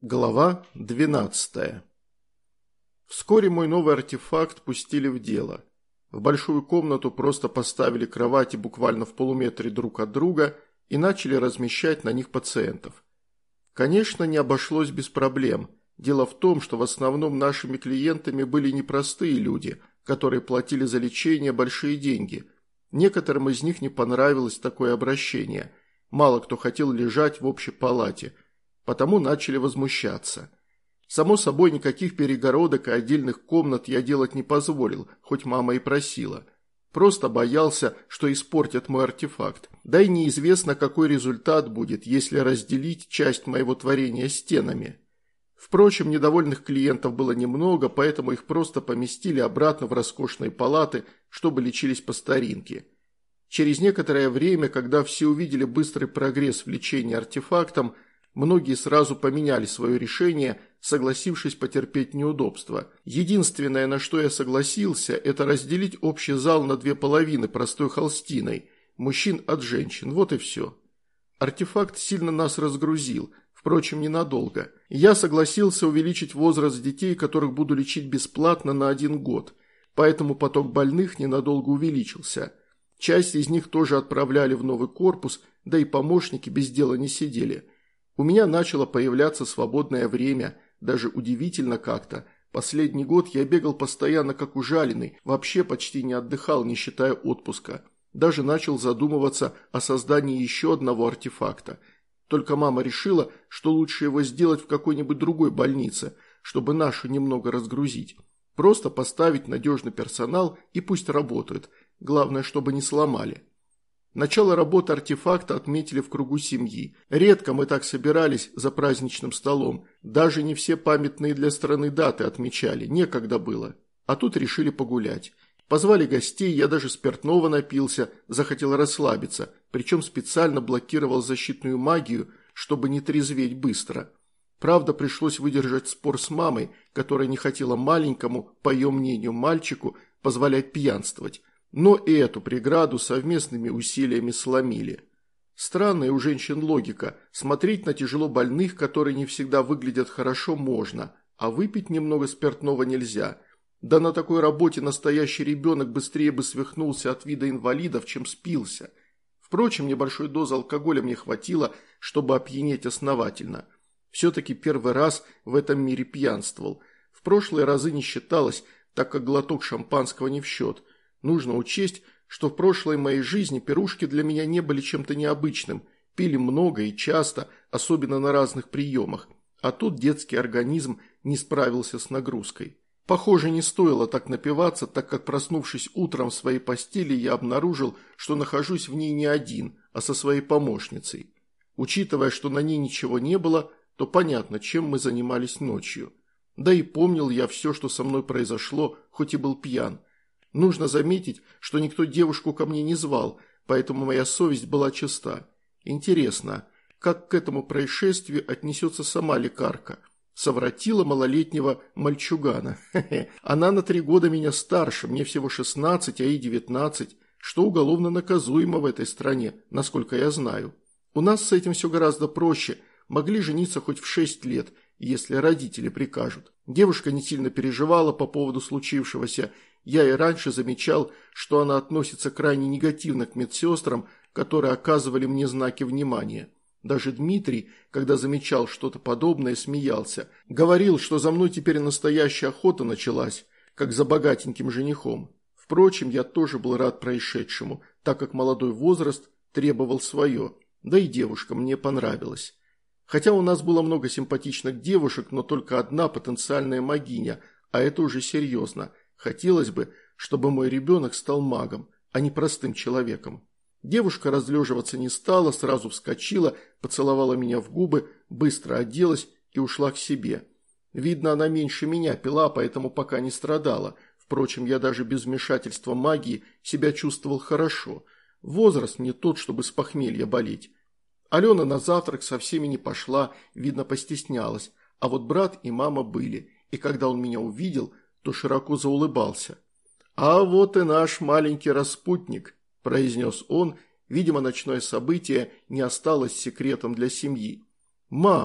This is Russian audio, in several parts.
Глава 12. Вскоре мой новый артефакт пустили в дело. В большую комнату просто поставили кровати буквально в полуметре друг от друга и начали размещать на них пациентов. Конечно, не обошлось без проблем. Дело в том, что в основном нашими клиентами были непростые люди, которые платили за лечение большие деньги. Некоторым из них не понравилось такое обращение. Мало кто хотел лежать в общей палате, потому начали возмущаться. Само собой, никаких перегородок и отдельных комнат я делать не позволил, хоть мама и просила. Просто боялся, что испортят мой артефакт. Да и неизвестно, какой результат будет, если разделить часть моего творения стенами. Впрочем, недовольных клиентов было немного, поэтому их просто поместили обратно в роскошные палаты, чтобы лечились по старинке. Через некоторое время, когда все увидели быстрый прогресс в лечении артефактом, многие сразу поменяли свое решение, согласившись потерпеть неудобства. Единственное, на что я согласился, это разделить общий зал на две половины простой холстиной, мужчин от женщин, вот и все. Артефакт сильно нас разгрузил, впрочем, ненадолго. Я согласился увеличить возраст детей, которых буду лечить бесплатно на 1 год, поэтому поток больных ненадолго увеличился. Часть из них тоже отправляли в новый корпус, да и помощники без дела не сидели. У меня начало появляться свободное время, даже удивительно как-то. Последний год я бегал постоянно как ужаленный, вообще почти не отдыхал, не считая отпуска. Даже начал задумываться о создании еще одного артефакта. Только мама решила, что лучше его сделать в какой-нибудь другой больнице, чтобы нашу немного разгрузить. Просто поставить надежный персонал и пусть работают, главное, чтобы не сломали. Начало работы артефакта отметили в кругу семьи. Редко мы так собирались за праздничным столом. Даже не все памятные для страны даты отмечали, некогда было. А тут решили погулять. Позвали гостей, я даже спиртного напился, захотел расслабиться, причем специально блокировал защитную магию, чтобы не трезветь быстро. Правда, пришлось выдержать спор с мамой, которая не хотела маленькому, по ее мнению, мальчику позволять пьянствовать. Но и эту преграду совместными усилиями сломили. Странная у женщин логика. Смотреть на тяжело больных, которые не всегда выглядят хорошо, можно, а выпить немного спиртного нельзя. Да на такой работе настоящий ребенок быстрее бы свихнулся от вида инвалидов, чем спился. Впрочем, небольшой дозы алкоголя мне хватило, чтобы опьянеть основательно. Все-таки первый раз в этом мире пьянствовал. В прошлые разы не считалось, так как глоток шампанского не в счет. Нужно учесть, что в прошлой моей жизни пирушки для меня не были чем-то необычным. Пили много и часто, особенно на разных приемах. А тут детский организм не справился с нагрузкой. Похоже, не стоило так напиваться, так как, проснувшись утром в своей постели, я обнаружил, что нахожусь в ней не один, а со своей помощницей. Учитывая, что на ней ничего не было, то понятно, чем мы занимались ночью. Да и помнил я все, что со мной произошло, хоть и был пьян. Нужно заметить, что никто девушку ко мне не звал, поэтому моя совесть была чиста. Интересно, как к этому происшествию отнесется сама лекарка? Совратила малолетнего мальчугана. Хе-хе. Она на 3 года меня старше, мне всего 16, а ей 19, что уголовно наказуемо в этой стране, насколько я знаю. У нас с этим все гораздо проще, могли жениться хоть в 6 лет, если родители прикажут. Девушка не сильно переживала по поводу случившегося. Я и раньше замечал, что она относится крайне негативно к медсестрам, которые оказывали мне знаки внимания. Даже Дмитрий, когда замечал что-то подобное, смеялся. Говорил, что за мной теперь настоящая охота началась, как за богатеньким женихом. Впрочем, я тоже был рад происшедшему, так как молодой возраст требовал свое, да и девушка мне понравилась. Хотя у нас было много симпатичных девушек, но только одна потенциальная магиня, а это уже серьезно. Хотелось бы, чтобы мой ребенок стал магом, а не простым человеком. Девушка разлеживаться не стала, сразу вскочила, поцеловала меня в губы, быстро оделась и ушла к себе. Видно, она меньше меня пила, поэтому пока не страдала. Впрочем, я даже без вмешательства магии себя чувствовал хорошо. Возраст не тот, чтобы с похмелья болеть. Алена на завтрак со всеми не пошла, видно, постеснялась, а вот брат и мама были, и когда он меня увидел, то широко заулыбался. «А вот и наш маленький распутник», – произнес он, видимо, ночное событие не осталось секретом для семьи. «Мам,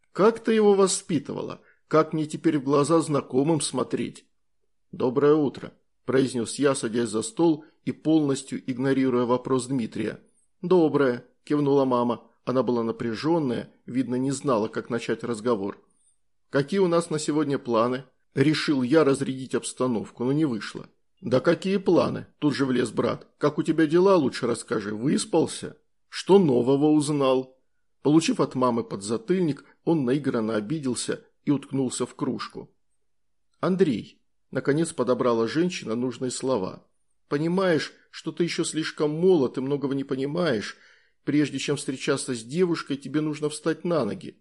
Как ты его воспитывала? Как мне теперь в глаза знакомым смотреть?» «Доброе утро», – произнес я, садясь за стол и полностью игнорируя вопрос Дмитрия. «Доброе», – кивнула мама. Она была напряженная, видно, не знала, как начать разговор. «Какие у нас на сегодня планы?» Решил я разрядить обстановку, но не вышло. «Да какие планы?» – тут же влез брат. «Как у тебя дела, лучше расскажи. Выспался? Что нового узнал?» Получив от мамы подзатыльник, он наигранно обиделся и уткнулся в кружку. «Андрей», – наконец подобрала женщина нужные слова, – «понимаешь, что ты еще слишком молод и многого не понимаешь. Прежде чем встречаться с девушкой, тебе нужно встать на ноги».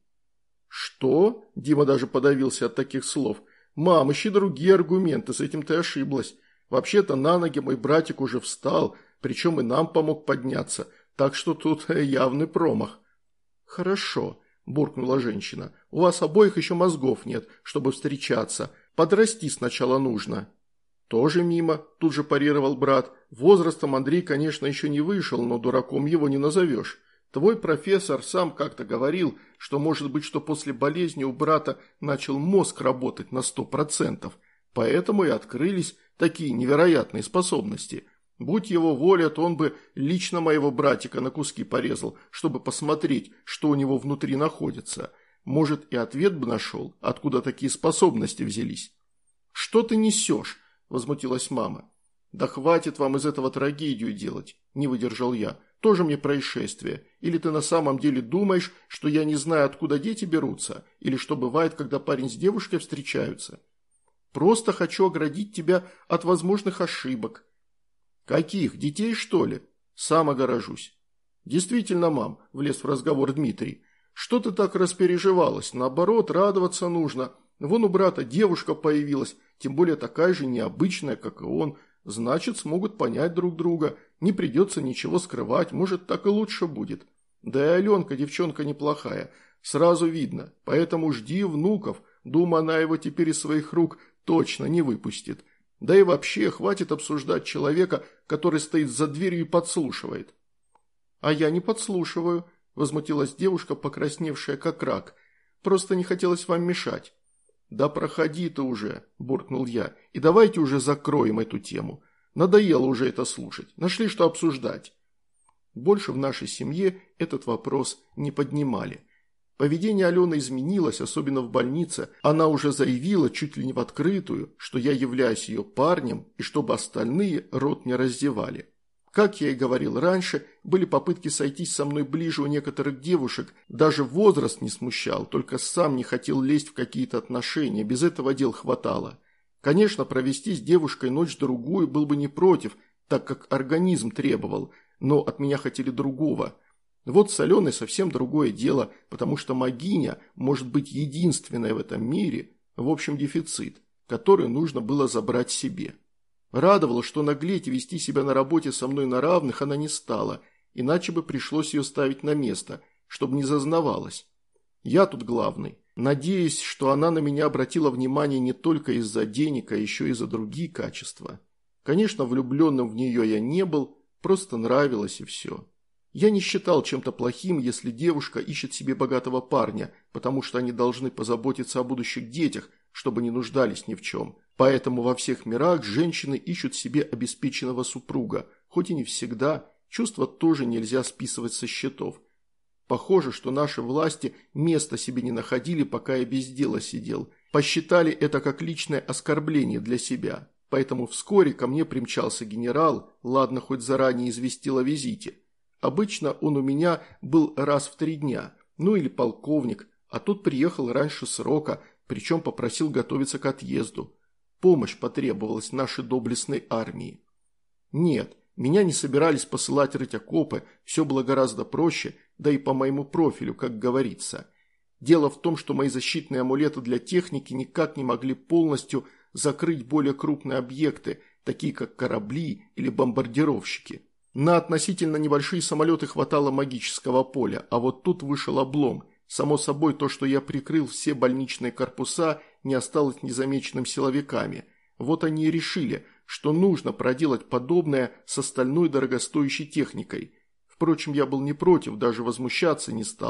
«Что?» – Дима даже подавился от таких слов. «Мам, ищи другие аргументы, с этим ты ошиблась. Вообще-то на ноги мой братик уже встал, причем и нам помог подняться, так что тут явный промах». «Хорошо», – буркнула женщина, – «у вас обоих еще мозгов нет, чтобы встречаться. Подрасти сначала нужно». «Тоже мимо», – тут же парировал брат. «Возрастом Андрей, конечно, еще не вышел, но дураком его не назовешь. Твой профессор сам как-то говорил, что может быть, что после болезни у брата начал мозг работать на 100%, поэтому и открылись такие невероятные способности. Будь его воля, то он бы лично моего братика на куски порезал, чтобы посмотреть, что у него внутри находится. Может, и ответ бы нашел, откуда такие способности взялись». «Что ты несешь?» – возмутилась мама. «Да хватит вам из этого трагедию делать», – не выдержал я. «Тоже мне происшествие. Или ты на самом деле думаешь, что я не знаю, откуда дети берутся? Или что бывает, когда парень с девушкой встречаются? Просто хочу оградить тебя от возможных ошибок». «Каких? Детей, что ли?» «Сам огорожусь». «Действительно, мам», – влез в разговор Дмитрий. «Что ты так распереживалась? Наоборот, радоваться нужно. Вон у брата девушка появилась, тем более такая же необычная, как и он. Значит, смогут понять друг друга, не придется ничего скрывать, может, так и лучше будет. Да и Аленка девчонка неплохая, сразу видно, поэтому жди внуков, думаю, она его теперь из своих рук точно не выпустит. Да и вообще, хватит обсуждать человека, который стоит за дверью и подслушивает». «А я не подслушиваю», – возмутилась девушка, покрасневшая как рак. «Просто не хотелось вам мешать». «Да проходи ты уже», – буркнул я, – «и давайте уже закроем эту тему. Надоело уже это слушать, нашли что обсуждать». Больше в нашей семье этот вопрос не поднимали. Поведение Алены изменилось, особенно в больнице. Она уже заявила чуть ли не в открытую, что я являюсь ее парнем и чтобы остальные рот не раздевали. Как я и говорил раньше, были попытки сойтись со мной ближе у некоторых девушек, даже возраст не смущал, только сам не хотел лезть в какие-то отношения, без этого дел хватало. Конечно, провести с девушкой ночь-другую был бы не против, так как организм требовал, но от меня хотели другого. Вот с Аленой совсем другое дело, потому что могиня может быть единственная в этом мире, в общем дефицит, который нужно было забрать себе. Радовало, что наглеть и вести себя на работе со мной на равных она не стала, иначе бы пришлось ее ставить на место, чтобы не зазнавалась. Я тут главный. Надеюсь, что она на меня обратила внимание не только из-за денег, а еще и за другие качества. Конечно, влюбленным в нее я не был, просто нравилось и все. Я не считал чем-то плохим, если девушка ищет себе богатого парня, потому что они должны позаботиться о будущих детях, чтобы не нуждались ни в чем. Поэтому во всех мирах женщины ищут себе обеспеченного супруга, хоть и не всегда, чувства тоже нельзя списывать со счетов. Похоже, что наши власти места себе не находили, пока я без дела сидел. Посчитали это как личное оскорбление для себя. Поэтому вскоре ко мне примчался генерал, ладно, хоть заранее известил о визите. Обычно он у меня был раз в 3 дня, ну или полковник, а тут приехал раньше срока, причем попросил готовиться к отъезду. Помощь потребовалась нашей доблестной армии. Нет, меня не собирались посылать рыть окопы, все было гораздо проще, да и по моему профилю, как говорится. Дело в том, что мои защитные амулеты для техники никак не могли полностью закрыть более крупные объекты, такие как корабли или бомбардировщики. На относительно небольшие самолеты хватало магического поля, а вот тут вышел облом. Само собой, то, что я прикрыл все больничные корпуса, не осталось незамеченным силовиками. Вот они и решили, что нужно проделать подобное с остальной дорогостоящей техникой. Впрочем, я был не против, даже возмущаться не стал.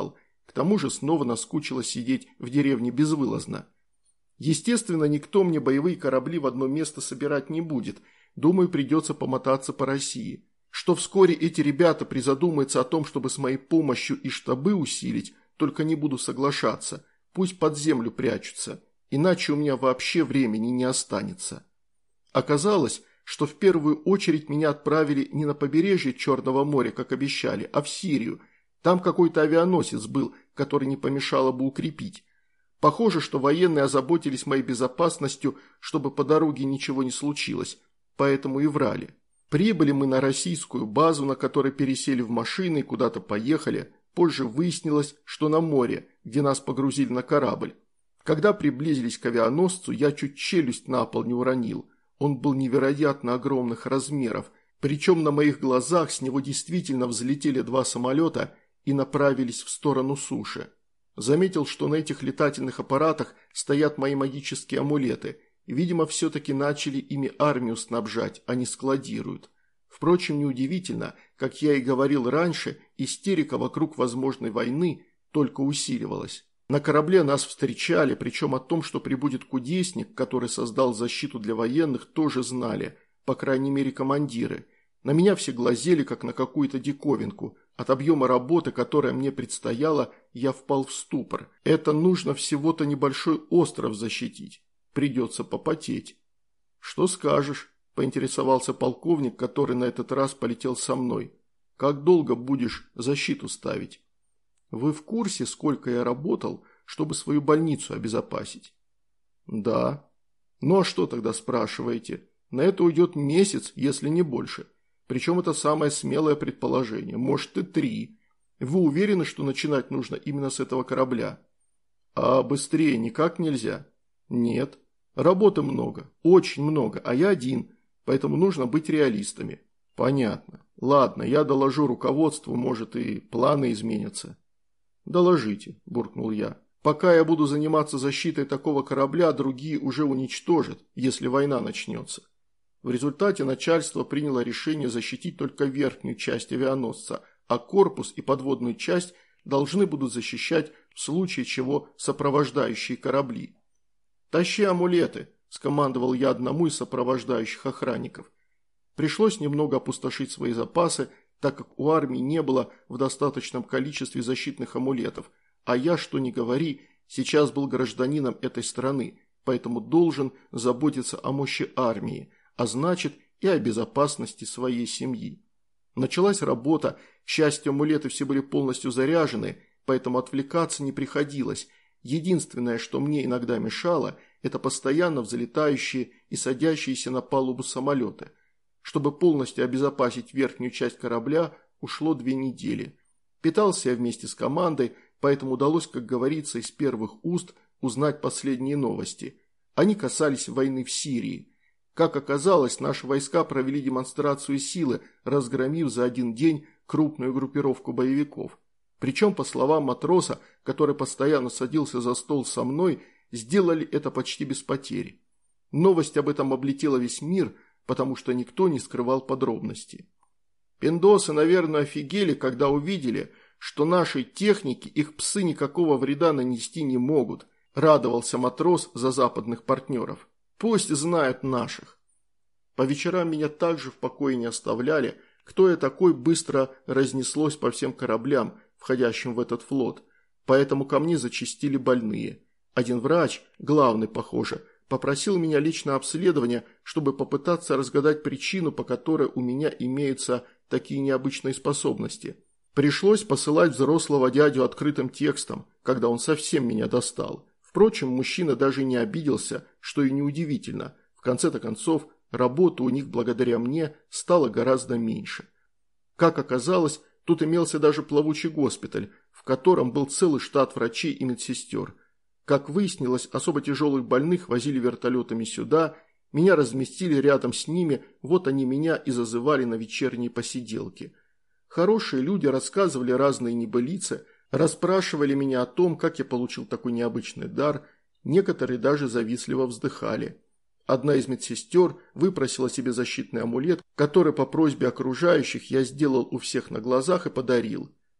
К тому же снова наскучило сидеть в деревне безвылазно. Естественно, никто мне боевые корабли в одно место собирать не будет. Думаю, придется помотаться по России. Что вскоре эти ребята призадумаются о том, чтобы с моей помощью и штабы усилить, только не буду соглашаться. Пусть под землю прячутся, иначе у меня вообще времени не останется. Оказалось, что в первую очередь меня отправили не на побережье Черного моря, как обещали, а в Сирию. Там какой-то авианосец был, который не помешало бы укрепить. Похоже, что военные озаботились моей безопасностью, чтобы по дороге ничего не случилось, поэтому и врали. Прибыли мы на российскую базу, на которой пересели в машины и куда-то поехали. Позже выяснилось, что на море, где нас погрузили на корабль. Когда приблизились к авианосцу, я чуть челюсть на пол не уронил. Он был невероятно огромных размеров, причем на моих глазах с него действительно взлетели 2 самолета и направились в сторону суши. Заметил, что на этих летательных аппаратах стоят мои магические амулеты. Видимо, все-таки начали ими армию снабжать, а не складируют. Впрочем, неудивительно, как я и говорил раньше, истерика вокруг возможной войны только усиливалась. На корабле нас встречали, причем о том, что прибудет кудесник, который создал защиту для военных, тоже знали, по крайней мере командиры. На меня все глазели, как на какую-то диковинку. От объема работы, которая мне предстояла, я впал в ступор. Это нужно всего-то небольшой остров защитить. Придется попотеть. «Что скажешь?» – поинтересовался полковник, который на этот раз полетел со мной. «Как долго будешь защиту ставить?» «Вы в курсе, сколько я работал, чтобы свою больницу обезопасить?» «Да». «Ну а что тогда спрашиваете? На это уйдет месяц, если не больше. Причем это самое смелое предположение, может и 3. Вы уверены, что начинать нужно именно с этого корабля?» «А быстрее никак нельзя?» «Нет. Работы много, очень много, а я один, поэтому нужно быть реалистами». «Понятно. Ладно, я доложу руководству, может и планы изменятся». «Доложите», – буркнул я. «Пока я буду заниматься защитой такого корабля, другие уже уничтожат, если война начнется». В результате начальство приняло решение защитить только верхнюю часть авианосца, а корпус и подводную часть должны будут защищать в случае чего сопровождающие корабли. «Тащи амулеты», – скомандовал я одному из сопровождающих охранников. Пришлось немного опустошить свои запасы, так как у армии не было в достаточном количестве защитных амулетов, а я, что ни говори, сейчас был гражданином этой страны, поэтому должен заботиться о мощи армии, а значит и о безопасности своей семьи. Началась работа, к счастью, амулеты все были полностью заряжены, поэтому отвлекаться не приходилось. Единственное, что мне иногда мешало, это постоянно взлетающие и садящиеся на палубу самолеты. Чтобы полностью обезопасить верхнюю часть корабля, ушло 2 недели. Питался я вместе с командой, поэтому удалось, как говорится, из первых уст узнать последние новости. Они касались войны в Сирии. Как оказалось, наши войска провели демонстрацию силы, разгромив за один день крупную группировку боевиков. Причем, по словам матроса, который постоянно садился за стол со мной, сделали это почти без потерь. Новость об этом облетела весь мир, потому что никто не скрывал подробностей. Пиндосы, наверное, офигели, когда увидели, что нашей технике их псы никакого вреда нанести не могут, радовался матрос за западных партнеров. Пусть знают наших. По вечерам меня также в покое не оставляли, кто я такой быстро разнеслось по всем кораблям, входящим в этот флот, поэтому ко мне зачастили больные. Один врач, главный, похоже, попросил меня лично обследование, чтобы попытаться разгадать причину, по которой у меня имеются такие необычные способности. Пришлось посылать взрослого дядю открытым текстом, когда он совсем меня достал. Впрочем, мужчина даже не обиделся, что и неудивительно. В конце-то концов, работы у них благодаря мне стало гораздо меньше. Как оказалось, тут имелся даже плавучий госпиталь, в котором был целый штат врачей и медсестер. Как выяснилось, особо тяжелых больных возили вертолетами сюда, меня разместили рядом с ними, вот они меня и зазывали на вечерние посиделки. Хорошие люди рассказывали разные небылицы, расспрашивали меня о том, как я получил такой необычный дар, некоторые даже завистливо вздыхали. Одна из медсестер выпросила себе защитный амулет, который по просьбе окружающих я сделал у всех на глазах и подарил.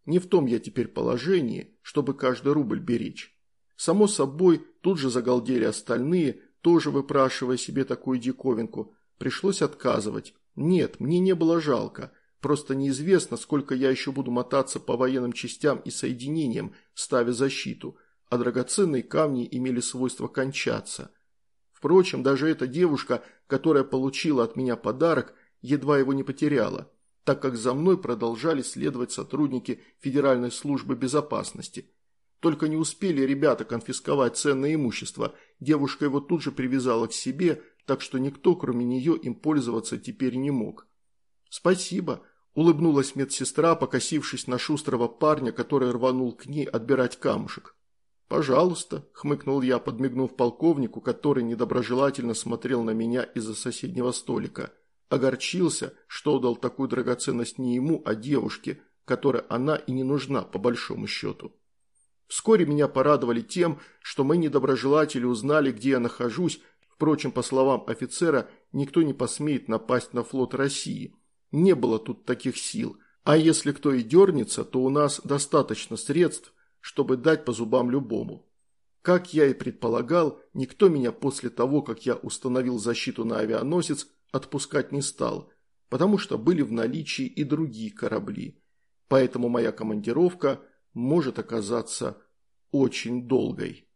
Не в том я теперь положении, чтобы каждый рубль беречь. Само собой, тут же загалдели остальные, тоже выпрашивая себе такую диковинку. Пришлось отказывать. Нет, мне не было жалко. Просто неизвестно, сколько я еще буду мотаться по военным частям и соединениям, ставя защиту, а драгоценные камни имели свойство кончаться. Впрочем, даже эта девушка, которая получила от меня подарок, едва его не потеряла, так как за мной продолжали следовать сотрудники Федеральной службы безопасности. Только не успели ребята конфисковать ценное имущество, девушка его тут же привязала к себе, так что никто, кроме нее, им пользоваться теперь не мог. «Спасибо», – улыбнулась медсестра, покосившись на шустрого парня, который рванул к ней отбирать камушек. «Пожалуйста», – хмыкнул я, подмигнув полковнику, который недоброжелательно смотрел на меня из-за соседнего столика. Огорчился, что дал такую драгоценность не ему, а девушке, которой она и не нужна, по большому счету. Вскоре меня порадовали тем, что мои недоброжелатели узнали, где я нахожусь. Впрочем, по словам офицера, никто не посмеет напасть на флот России. Не было тут таких сил. А если кто и дернется, то у нас достаточно средств, чтобы дать по зубам любому. Как я и предполагал, никто меня после того, как я установил защиту на авианосец, отпускать не стал, потому что были в наличии и другие корабли. Поэтому моя командировка может оказаться очень долгой.